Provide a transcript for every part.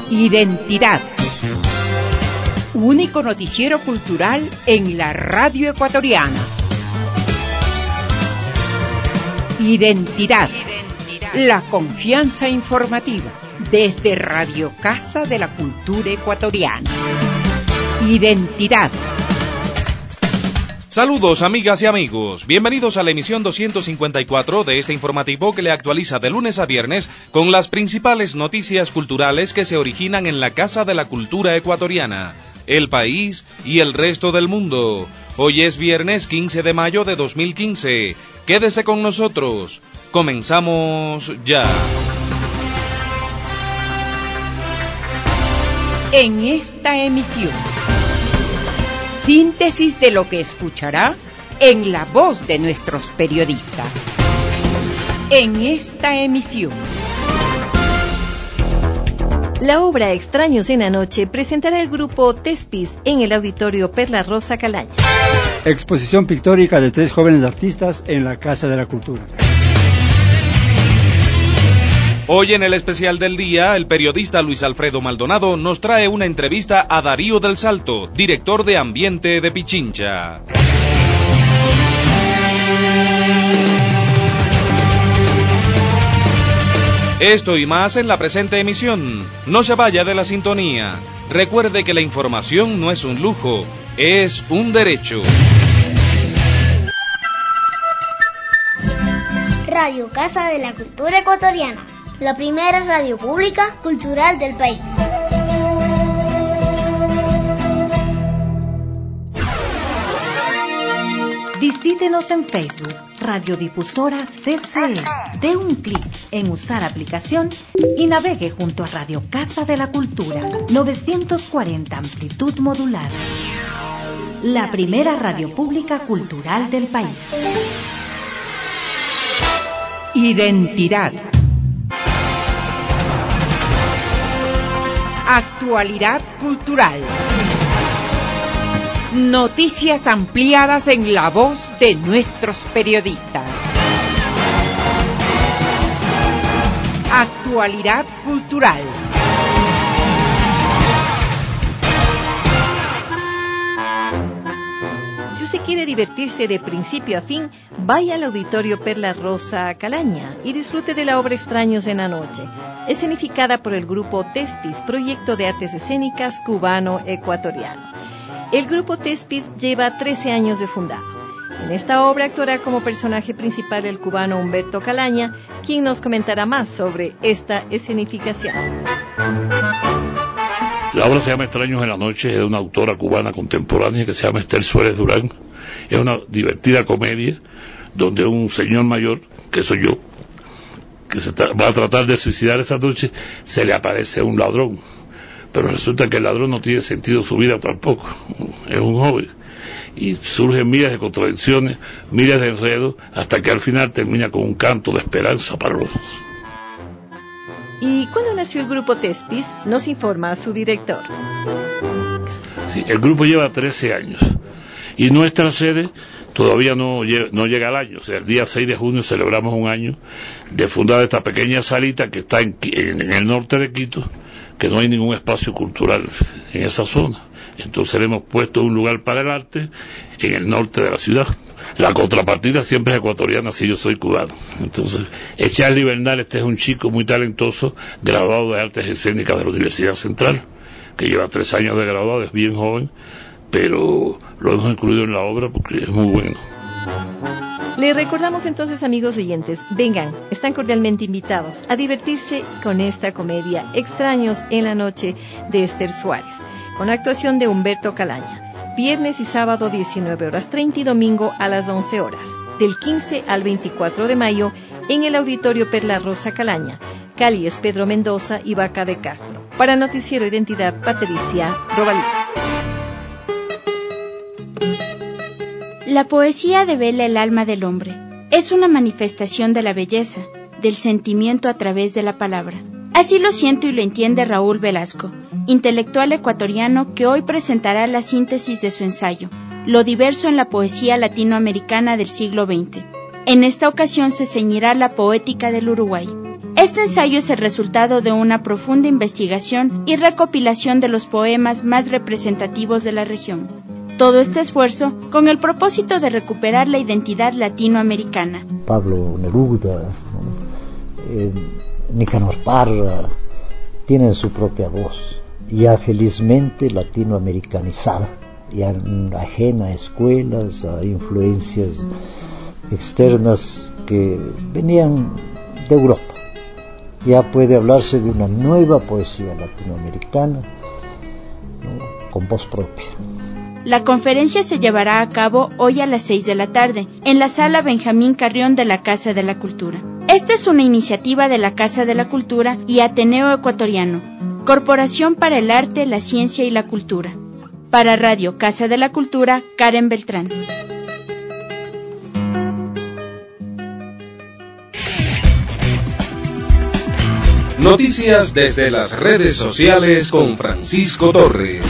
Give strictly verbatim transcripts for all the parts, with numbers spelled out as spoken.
Identidad. Único noticiero cultural en la radio ecuatoriana. Identidad. La confianza informativa desde Radio Casa de la Cultura Ecuatoriana. Identidad. Saludos amigas y amigos, bienvenidos a la emisión doscientos cincuenta y cuatro de este informativo que le actualiza de lunes a viernes con las principales noticias culturales que se originan en la Casa de la Cultura Ecuatoriana, el país y el resto del mundo. Hoy es viernes quince de mayo de dos mil quince. Quédese con nosotros. Comenzamos ya. En esta emisión, síntesis de lo que escuchará en la voz de nuestros periodistas. En esta emisión, la obra Extraños en la Noche presentará el grupo Tespis en el Auditorio Perla Rosa Calaña. Exposición pictórica de tres jóvenes artistas en la Casa de la Cultura. Hoy en el especial del día, el periodista Luis Alfredo Maldonado nos trae una entrevista a Darío del Salto, director de Ambiente de Pichincha. Esto y más en la presente emisión. No se vaya de la sintonía. Recuerde que la información no es un lujo, es un derecho. Radio Casa de la Cultura Ecuatoriana, la primera radio pública cultural del país. Visítenos en Facebook, Radiodifusora C C E. Dé un clic en usar aplicación y navegue junto a Radio Casa de la Cultura, novecientos cuarenta amplitud modulada. La primera radio pública cultural del país. Identidad. Actualidad cultural. Noticias ampliadas en la voz de nuestros periodistas. Actualidad cultural. Si usted quiere divertirse de principio a fin, vaya al Auditorio Perla Rosa Calaña y disfrute de la obra Extraños en la Noche, escenificada por el grupo Tespis, proyecto de artes escénicas cubano-ecuatoriano. El grupo Tespis lleva trece años de fundado. En esta obra actuará como personaje principal el cubano Humberto Calaña, quien nos comentará más sobre esta escenificación. La obra se llama Extraños en la Noche, es de una autora cubana contemporánea que se llama Esther Suárez Durán. Es una divertida comedia donde un señor mayor, que soy yo, que se va a tratar de suicidar esa noche, se le aparece un ladrón. Pero resulta que el ladrón no tiene sentido su vida tampoco, es un joven. Y surgen miles de contradicciones, miles de enredos, hasta que al final termina con un canto de esperanza para los dos. ¿Y cuándo nació el grupo Tespis? Nos informa su director. Sí, el grupo lleva trece años y nuestra sede todavía no, no llega al año. O sea, el día seis de junio celebramos un año de fundar esta pequeña salita que está en, en, en el norte de Quito, que no hay ningún espacio cultural en esa zona. Entonces le hemos puesto un lugar para el arte en el norte de la ciudad. La contrapartida siempre es ecuatoriana si yo soy cubano. Entonces, Charlie Bernal, este es un chico muy talentoso, graduado de artes escénicas de la Universidad Central, que lleva tres años de graduado, es bien joven, pero lo hemos incluido en la obra porque es muy bueno. Les recordamos entonces, amigos oyentes, vengan, están cordialmente invitados a divertirse con esta comedia Extraños en la Noche de Esther Suárez, con actuación de Humberto Calaña. Viernes y sábado diecinueve horas treinta y domingo a las once horas, del quince al veinticuatro de mayo en el Auditorio Perla Rosa Calaña, calles Pedro Mendoza y Vaca de Castro. Para Noticiero Identidad, Patricia Robalí. La poesía devela el alma del hombre. Es una manifestación de la belleza, del sentimiento a través de la palabra. Así lo siento y lo entiende Raúl Velasco, intelectual ecuatoriano que hoy presentará la síntesis de su ensayo, Lo diverso en la poesía latinoamericana del siglo veinte. En esta ocasión se ceñirá la poética del Uruguay. Este ensayo es el resultado de una profunda investigación y recopilación de los poemas más representativos de la región. Todo este esfuerzo con el propósito de recuperar la identidad latinoamericana. Pablo Neruda, eh, Nicanor Parra, tienen su propia voz, ya felizmente latinoamericanizada, ya ajena a escuelas, a influencias externas que venían de Europa. Ya puede hablarse de una nueva poesía latinoamericana, ¿no?, con voz propia. La conferencia se llevará a cabo hoy a las seis de la tarde, en la sala Benjamín Carrión de la Casa de la Cultura. Esta es una iniciativa de la Casa de la Cultura y Ateneo Ecuatoriano, Corporación para el Arte, la Ciencia y la Cultura. Para Radio Casa de la Cultura, Karen Beltrán. Noticias desde las redes sociales con Francisco Torres.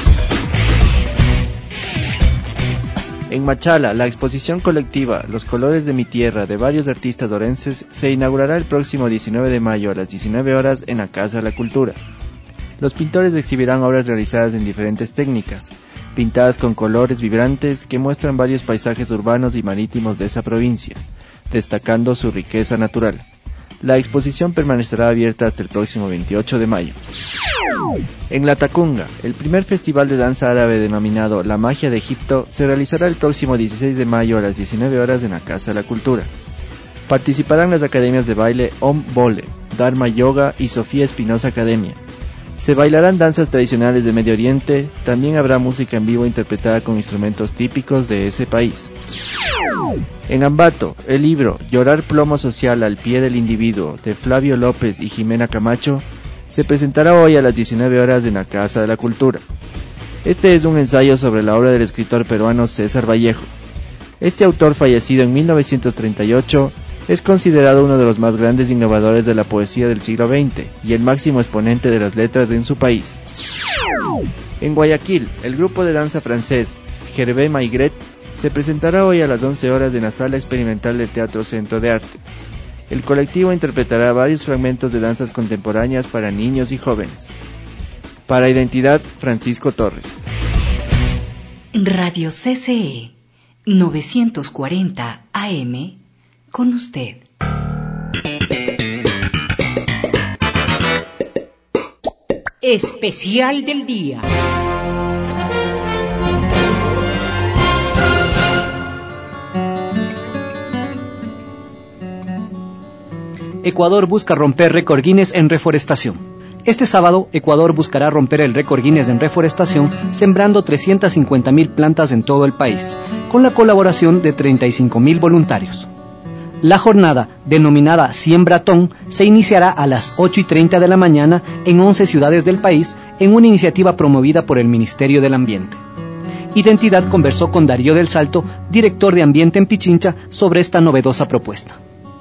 En Machala, la exposición colectiva Los colores de mi tierra de varios artistas orenses se inaugurará el próximo diecinueve de mayo a las diecinueve horas en la Casa de la Cultura. Los pintores exhibirán obras realizadas en diferentes técnicas, pintadas con colores vibrantes que muestran varios paisajes urbanos y marítimos de esa provincia, destacando su riqueza natural. La exposición permanecerá abierta hasta el próximo veintiocho de mayo. En La Tacunga, el primer festival de danza árabe denominado La Magia de Egipto se realizará el próximo dieciséis de mayo a las diecinueve horas en la Casa de la Cultura. Participarán las academias de baile Om Bole, Dharma Yoga y Sofía Espinosa Academia. Se bailarán danzas tradicionales de Medio Oriente, también habrá música en vivo interpretada con instrumentos típicos de ese país. En Ambato, el libro Llorar plomo social al pie del individuo de Flavio López y Jimena Camacho se presentará hoy a las diecinueve horas en la Casa de la Cultura. Este es un ensayo sobre la obra del escritor peruano César Vallejo. Este autor, fallecido en mil novecientos treinta y ocho, es considerado uno de los más grandes innovadores de la poesía del siglo veinte y el máximo exponente de las letras en su país. En Guayaquil, el grupo de danza francés Gervais Maigret se presentará hoy a las once horas en la Sala Experimental del Teatro Centro de Arte. El colectivo interpretará varios fragmentos de danzas contemporáneas para niños y jóvenes. Para Identidad, Francisco Torres. Radio C C E novecientos cuarenta A M con usted. Especial del día. Ecuador busca romper récord Guinness en reforestación. Este sábado, Ecuador buscará romper el récord Guinness en reforestación sembrando trescientas cincuenta mil plantas en todo el país, con la colaboración de treinta y cinco mil voluntarios. La jornada, denominada Siembratón, se iniciará a las ocho y treinta de la mañana en once ciudades del país en una iniciativa promovida por el Ministerio del Ambiente. Identidad conversó con Darío del Salto, director de Ambiente en Pichincha, sobre esta novedosa propuesta.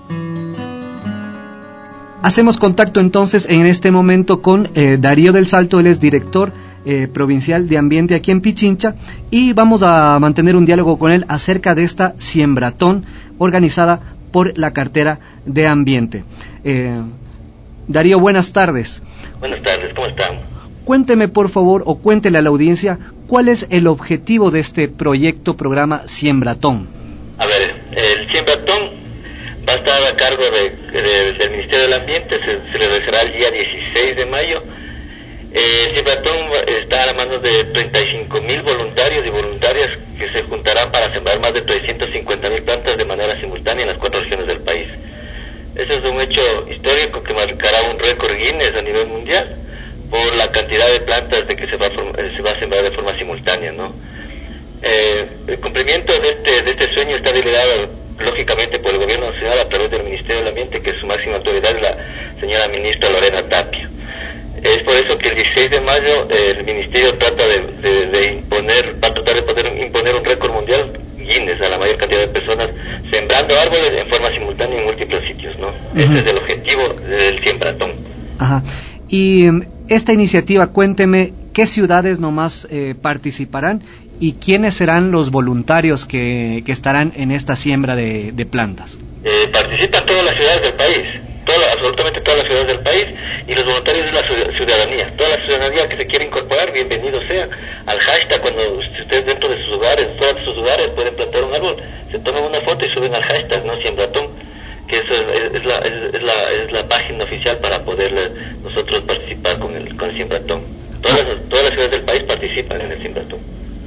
Hacemos contacto entonces en este momento con eh, Darío del Salto, él es director eh, provincial de Ambiente aquí en Pichincha, y vamos a mantener un diálogo con él acerca de esta Siembratón organizada por la cartera de Ambiente. Eh, Darío, buenas tardes. Buenas tardes, ¿cómo están? Cuénteme por favor, o cuéntele a la audiencia, ¿cuál es el objetivo de este proyecto, programa Siembratón? A ver, el Siembratón va a estar a cargo de, de, del Ministerio del Ambiente, se, se realizará el día dieciséis de mayo. Eh, el Siembratón está a la mano de treinta y cinco mil voluntarios y voluntarias que se juntarán para sembrar más de trescientas cincuenta mil plantas de manera simultánea en las cuatro regiones del país. Ese es un hecho histórico que marcará un récord Guinness a nivel mundial por la cantidad de plantas de que se va a, se va a sembrar de forma simultánea, ¿no? Eh, el cumplimiento de este, de este sueño está liderado lógicamente por el gobierno nacional a través del Ministerio del Ambiente, que su máxima autoridad es la señora ministra Lorena Tapia. Es por eso que el dieciséis de mayo eh, el ministerio trata de, de, de imponer, va a tratar de poder imponer un récord mundial Guinness a la mayor cantidad de personas sembrando árboles en forma simultánea en múltiples sitios, ¿no? Uh-huh. Ese es el objetivo del Siembratón. Ajá. Y esta iniciativa, cuénteme qué ciudades nomás eh, participarán y quiénes serán los voluntarios que, que estarán en esta siembra de, de plantas. Eh, participan todas las ciudades del país. toda, absolutamente todas las ciudades del país, y los voluntarios es la ciudadanía. Toda la ciudadanía que se quiere incorporar, bienvenido sea al hashtag. Cuando ustedes dentro de sus hogares, todos sus hogares pueden plantar un árbol, se toman una foto y suben al hashtag, ¿no? Siembratón, que eso es, es, la, es, es, la, es la página oficial para poder nosotros participar con el, con el Siembratón. Todas, todas las ciudades del país participan en el Siembratón.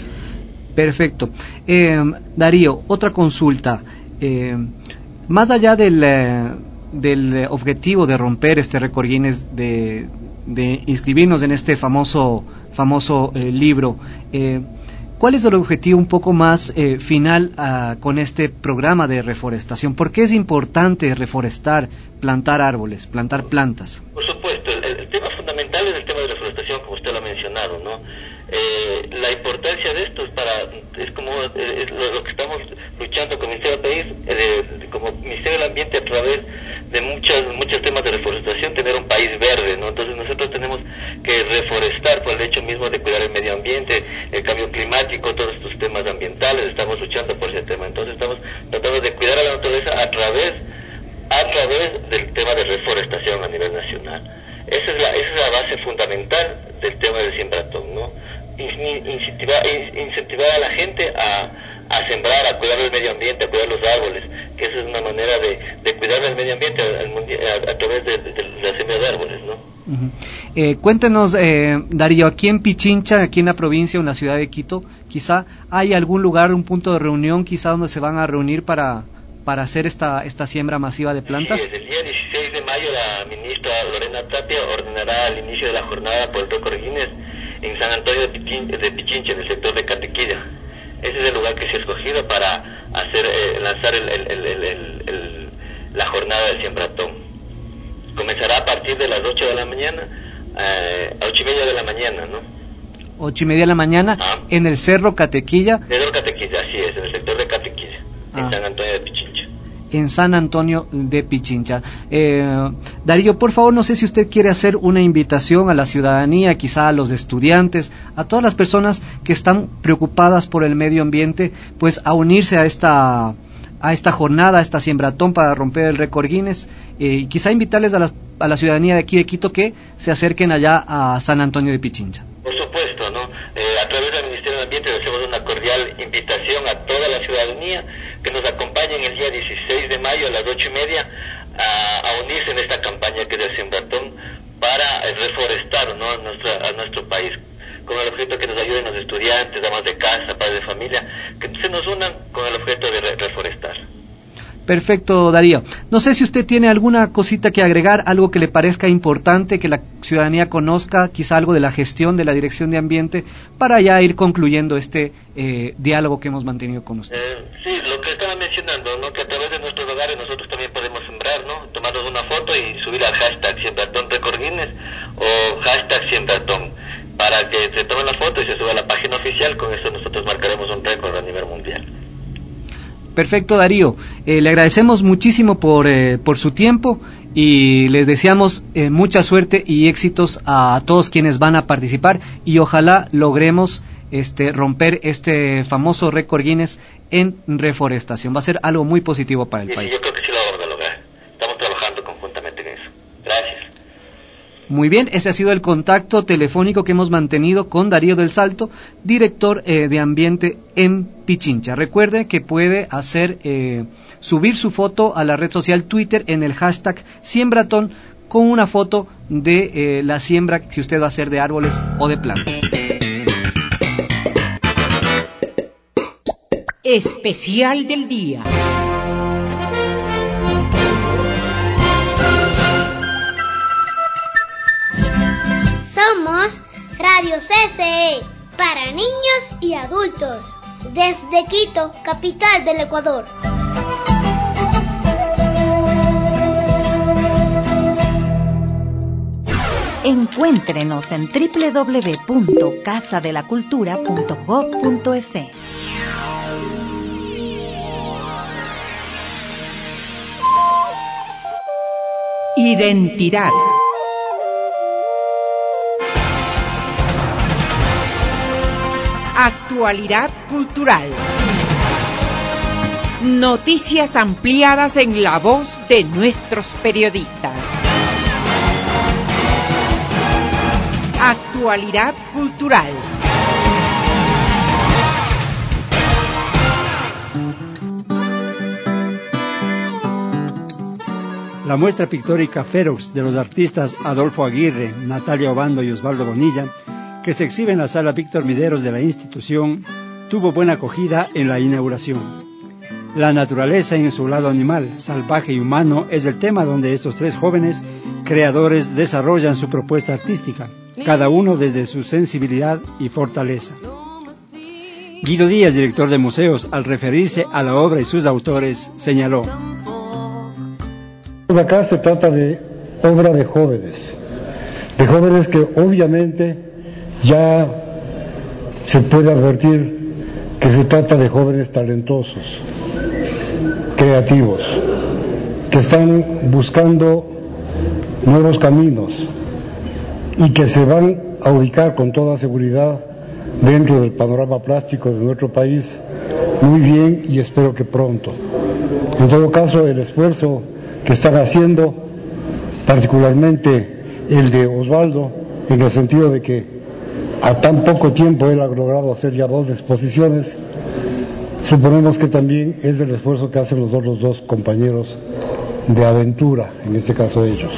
Perfecto. Eh, Darío, otra consulta. Eh, más allá del, eh, del objetivo de romper este récord Guinness, de, de inscribirnos en este famoso, famoso eh, libro, eh, ¿cuál es el objetivo un poco más eh, final uh, con este programa de reforestación? ¿Por qué es importante reforestar, plantar árboles, plantar plantas? Por supuesto, el, el tema fundamental es el tema de la reforestación, como usted lo ha mencionado, ¿no? Eh, la importancia de esto es para, es como es lo, lo que estamos luchando con el Ministerio del País, eh, de, como Ministerio del Ambiente, a través de muchos muchos temas de reforestación, tener un país verde, ¿no? Entonces nosotros tenemos que reforestar por el hecho mismo de cuidar el medio ambiente, el cambio climático, todos estos temas ambientales, estamos luchando por ese tema. Entonces estamos tratando de cuidar a la naturaleza a través a través del tema de reforestación a nivel nacional. Esa es la esa es la base fundamental del tema del Siembratón, ¿no? Incentivar, incentivar a la gente a, a sembrar, a cuidar el medio ambiente, a cuidar los árboles, que esa es una manera de, de cuidar el medio ambiente a, a, a través de, de, de la siembra de árboles, ¿no? Uh-huh. Eh, cuéntenos, eh, Darío, aquí en Pichincha, aquí en la provincia o en la ciudad de Quito, quizá hay algún lugar, un punto de reunión, quizá donde se van a reunir para para hacer esta esta siembra masiva de plantas. Sí, el día dieciséis de mayo la ministra Lorena Tapia ordenará el inicio de la jornada por el récord Guinness en San Antonio de Pichincha, de Pichincha, en el sector de Catequilla. Ese es el lugar que se ha escogido para hacer eh, lanzar el, el, el, el, el, el, la jornada del Siembratón. Comenzará a partir de las ocho de la mañana, eh, a ocho y media de la mañana, ¿no? Ocho y media de la mañana, ah. en el Cerro Catequilla. Cerro Catequilla, así es, en el sector de Catequilla, ah. en San Antonio de Pichincha. En San Antonio de Pichincha. Eh, Darío, por favor, no sé si usted quiere hacer una invitación a la ciudadanía, quizá a los estudiantes, a todas las personas que están preocupadas por el medio ambiente, pues a unirse a esta a esta jornada, a esta Siembratón para romper el récord Guinness, eh, y quizá invitarles a la, a la ciudadanía de aquí de Quito que se acerquen allá a San Antonio de Pichincha. Por supuesto, ¿no? Eh, a través del Ministerio del Ambiente le hacemos una cordial invitación a toda la ciudadanía que nos acompañen el día dieciséis de mayo a las ocho y media a, a unirse en esta campaña que es el Siembratón para eh, reforestar, ¿no? a, nuestra, a nuestro país, con el objeto que nos ayuden los estudiantes, damas de casa, padres de familia, que se nos unan con el objeto de re- reforestar. Perfecto, Darío. No sé si usted tiene alguna cosita que agregar, algo que le parezca importante, que la ciudadanía conozca, quizá algo de la gestión de la Dirección de Ambiente, para ya ir concluyendo este eh, diálogo que hemos mantenido con usted. Eh, sí, lo que estaba mencionando, ¿no? Que a través de nuestros hogares nosotros también podemos sembrar, ¿no? Tomarnos una foto y subir al hashtag Siembratón Récord Guinness o hashtag Siembratón, para que se tome la foto y se suba a la página oficial. Con eso nosotros marcaremos un récord a nivel mundial. Perfecto, Darío. Eh, le agradecemos muchísimo por, eh, por su tiempo y les deseamos eh, mucha suerte y éxitos a todos quienes van a participar y ojalá logremos este, romper este famoso récord Guinness en reforestación. Va a ser algo muy positivo para el sí, país. Yo creo que sí lo vamos a lograr. Estamos trabajando conjuntamente en eso. Gracias. Muy bien, ese ha sido el contacto telefónico que hemos mantenido con Darío del Salto, director eh, de Ambiente en Pichincha. Recuerde que puede hacer eh, subir su foto a la red social Twitter en el hashtag Siembratón con una foto de eh, la siembra que usted va a hacer de árboles o de plantas. Especial del día. Somos Radio C C E, para niños y adultos, desde Quito, capital del Ecuador. Encuéntrenos en doble u doble u doble u punto casa de la cultura punto gob punto es. Identidad. Actualidad cultural. Noticias ampliadas en la voz de nuestros periodistas. Actualidad cultural. La muestra pictórica Ferox de los artistas Adolfo Aguirre, Natalia Obando y Osvaldo Bonilla, que se exhibe en la sala Víctor Mideros de la institución, tuvo buena acogida en la inauguración. La naturaleza en su lado animal, salvaje y humano es el tema donde estos tres jóvenes creadores desarrollan su propuesta artística, cada uno desde su sensibilidad y fortaleza. Guido Díaz, director de museos, al referirse a la obra y sus autores, señaló: acá se trata de obra de jóvenes, de jóvenes que obviamente ya se puede advertir que se trata de jóvenes talentosos, creativos, que están buscando nuevos caminos y que se van a ubicar con toda seguridad dentro del panorama plástico de nuestro país muy bien, y espero que pronto. En todo caso, el esfuerzo que están haciendo, particularmente el de Osvaldo, en el sentido de que a tan poco tiempo él ha logrado hacer ya dos exposiciones, suponemos que también es el esfuerzo que hacen los otros dos compañeros de aventura, en este caso ellos.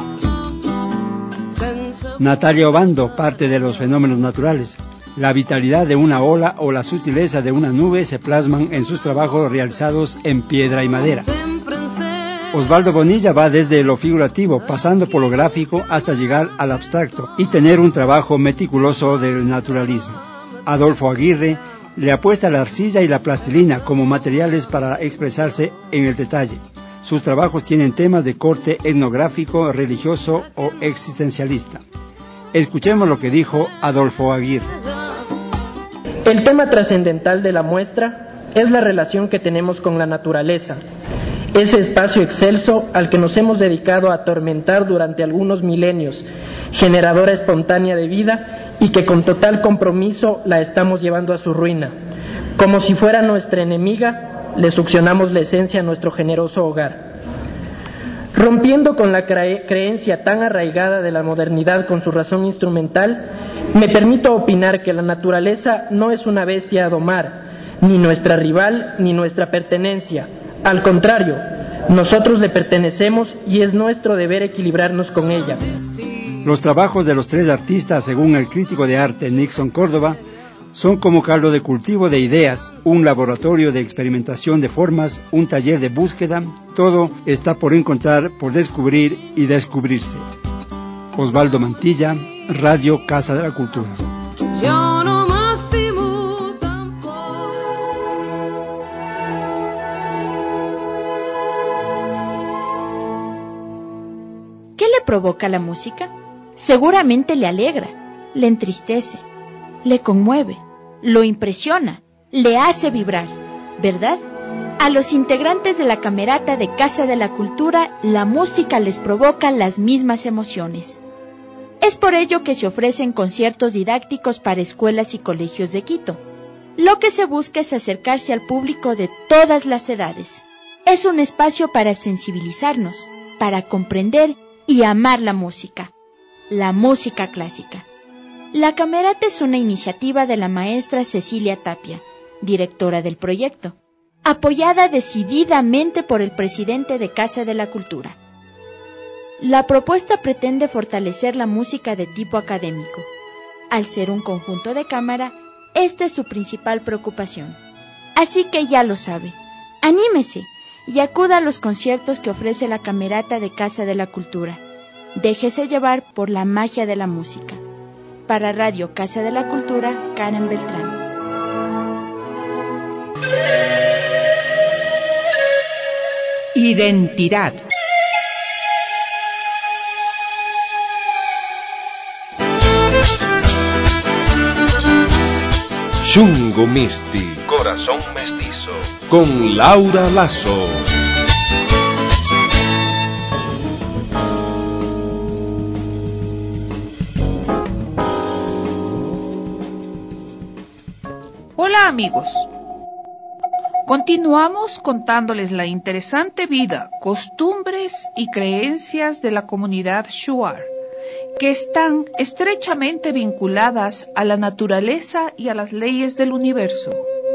Natalia Obando parte de los fenómenos naturales. La vitalidad de una ola o la sutileza de una nube se plasman en sus trabajos realizados en piedra y madera. Osvaldo Bonilla va desde lo figurativo, pasando por lo gráfico hasta llegar al abstracto y tener un trabajo meticuloso del naturalismo. Adolfo Aguirre le apuesta a la arcilla y la plastilina como materiales para expresarse en el detalle. Sus trabajos tienen temas de corte etnográfico, religioso o existencialista. Escuchemos lo que dijo Adolfo Aguirre. El tema trascendental de la muestra es la relación que tenemos con la naturaleza, ese espacio excelso al que nos hemos dedicado a atormentar durante algunos milenios, generadora espontánea de vida, y que con total compromiso la estamos llevando a su ruina. Como si fuera nuestra enemiga, le succionamos la esencia a nuestro generoso hogar. Rompiendo con la cre- creencia tan arraigada de la modernidad con su razón instrumental, me permito opinar que la naturaleza no es una bestia a domar, ni nuestra rival, ni nuestra pertenencia. Al contrario, nosotros le pertenecemos y es nuestro deber equilibrarnos con ella. Los trabajos de los tres artistas, según el crítico de arte Nixon Córdoba, son como caldo de cultivo de ideas, un laboratorio de experimentación de formas, un taller de búsqueda. Todo está por encontrar, por descubrir y descubrirse. Osvaldo Mantilla, Radio Casa de la Cultura. Yo no ¿Qué le provoca la música? Seguramente le alegra, le entristece, le conmueve, lo impresiona, le hace vibrar, ¿verdad? A los integrantes de la Camerata de Casa de la Cultura, la música les provoca las mismas emociones. Es por ello que se ofrecen conciertos didácticos para escuelas y colegios de Quito. Lo que se busca es acercarse al público de todas las edades. Es un espacio para sensibilizarnos, para comprender y amar la música, la música clásica. La Camerata es una iniciativa de la maestra Cecilia Tapia, directora del proyecto, apoyada decididamente por el presidente de Casa de la Cultura. La propuesta pretende fortalecer la música de tipo académico. Al ser un conjunto de cámara, esta es su principal preocupación. Así que ya lo sabe, anímese y acuda a los conciertos que ofrece la Camerata de Casa de la Cultura. Déjese llevar por la magia de la música. Para Radio Casa de la Cultura, Karen Beltrán. Identidad. Chungo Misti, Corazón Mestizo, con Laura Lazo. Hola amigos. Continuamos contándoles la interesante vida, costumbres y creencias de la comunidad Shuar, que están estrechamente vinculadas a la naturaleza y a las leyes del universo.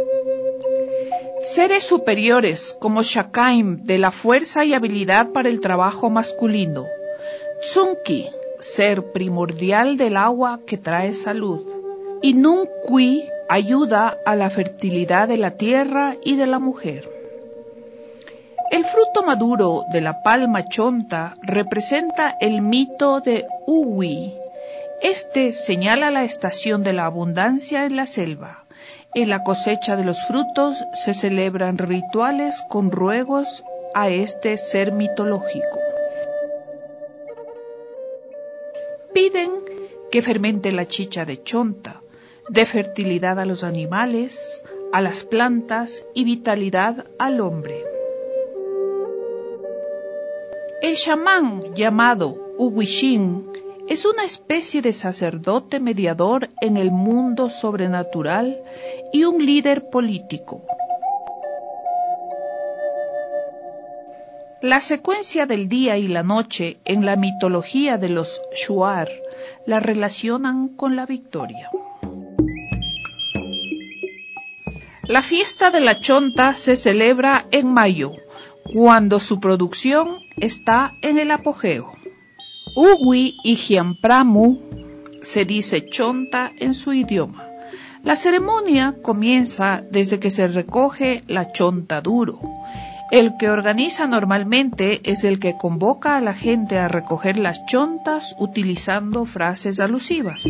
Seres superiores como Shakaim, de la fuerza y habilidad para el trabajo masculino. Tsunki, ser primordial del agua que trae salud. Y Nunkwi, ayuda a la fertilidad de la tierra y de la mujer. El fruto maduro de la palma chonta representa el mito de Uwi. Este señala la estación de la abundancia en la selva. En la cosecha de los frutos se celebran rituales con ruegos a este ser mitológico. Piden que fermente la chicha de chonta, de fertilidad a los animales, a las plantas y vitalidad al hombre. El chamán llamado Uwishin es una especie de sacerdote mediador en el mundo sobrenatural y un líder político. La secuencia del día y la noche en la mitología de los Shuar la relacionan con la victoria. La fiesta de la chonta se celebra en mayo, cuando su producción está en el apogeo. Uwi y Giampramu se dice chonta en su idioma. La ceremonia comienza desde que se recoge la chonta duro. El que organiza normalmente es el que convoca a la gente a recoger las chontas utilizando frases alusivas.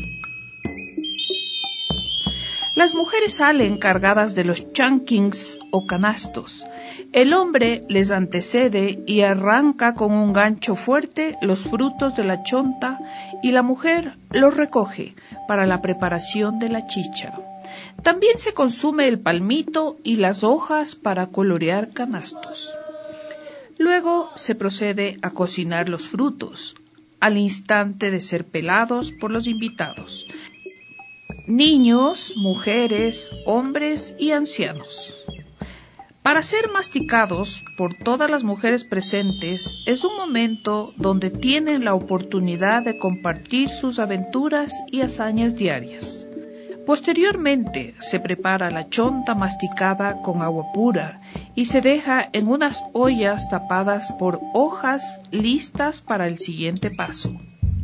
Las mujeres salen cargadas de los chankings o canastos. El hombre les antecede y arranca con un gancho fuerte los frutos de la chonta y la mujer los recoge para la preparación de la chicha. También se consume el palmito y las hojas para colorear canastos. Luego se procede a cocinar los frutos, al instante de ser pelados por los invitados. Niños, mujeres, hombres y ancianos. Para ser masticados por todas las mujeres presentes, es un momento donde tienen la oportunidad de compartir sus aventuras y hazañas diarias. Posteriormente se prepara la chonta masticada con agua pura y se deja en unas ollas tapadas por hojas listas para el siguiente paso.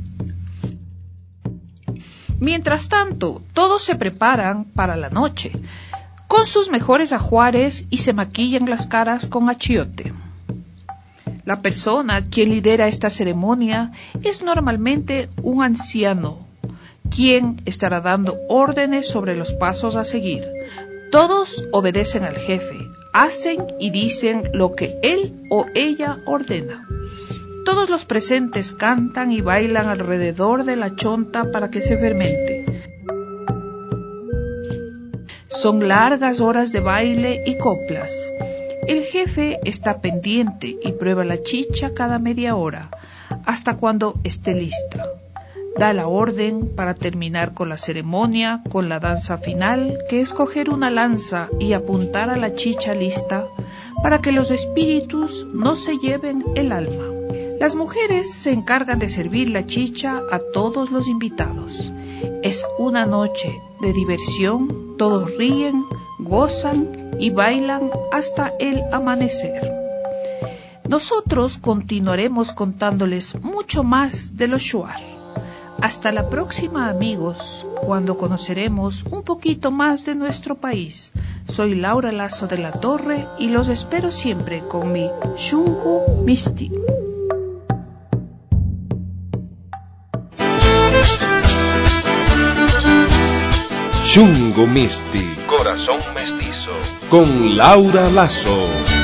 Mientras tanto, todos se preparan para la noche, con sus mejores ajuares y se maquillan las caras con achiote. La persona quien lidera esta ceremonia es normalmente un anciano, quien estará dando órdenes sobre los pasos a seguir. Todos obedecen al jefe, hacen y dicen lo que él o ella ordena. Todos los presentes cantan y bailan alrededor de la chonta para que se fermente. Son largas horas de baile y coplas. El jefe está pendiente y prueba la chicha cada media hora, hasta cuando esté lista. Da la orden para terminar con la ceremonia, con la danza final, que es coger una lanza y apuntar a la chicha lista para que los espíritus no se lleven el alma. Las mujeres se encargan de servir la chicha a todos los invitados. Es una noche de diversión, todos ríen, gozan y bailan hasta el amanecer. Nosotros continuaremos contándoles mucho más de los Shuar. Hasta la próxima, amigos, cuando conoceremos un poquito más de nuestro país. Soy Laura Lazo de la Torre y los espero siempre con mi Shungu Misti. Shungo Misti, Corazón Mestizo, con Laura Lazo.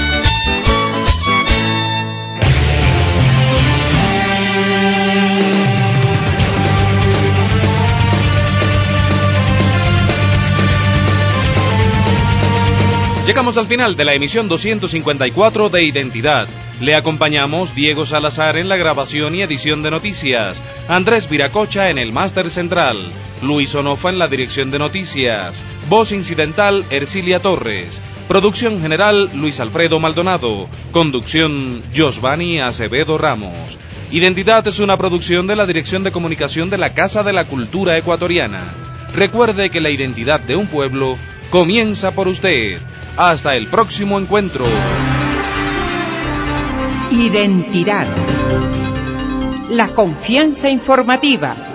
Llegamos al final de la emisión doscientos cincuenta y cuatro de Identidad. Le acompañamos Diego Salazar en la grabación y edición de noticias, Andrés Viracocha en el máster central, Luis Onofa en la dirección de noticias, voz incidental Ercilia Torres, Producción general Luis Alfredo Maldonado. Conducción Josvani Acevedo Ramos. Identidad es una producción de la Dirección de Comunicación de la Casa de la Cultura Ecuatoriana. Recuerde que la identidad de un pueblo comienza por usted. Hasta el próximo encuentro. Identidad. La confianza informativa.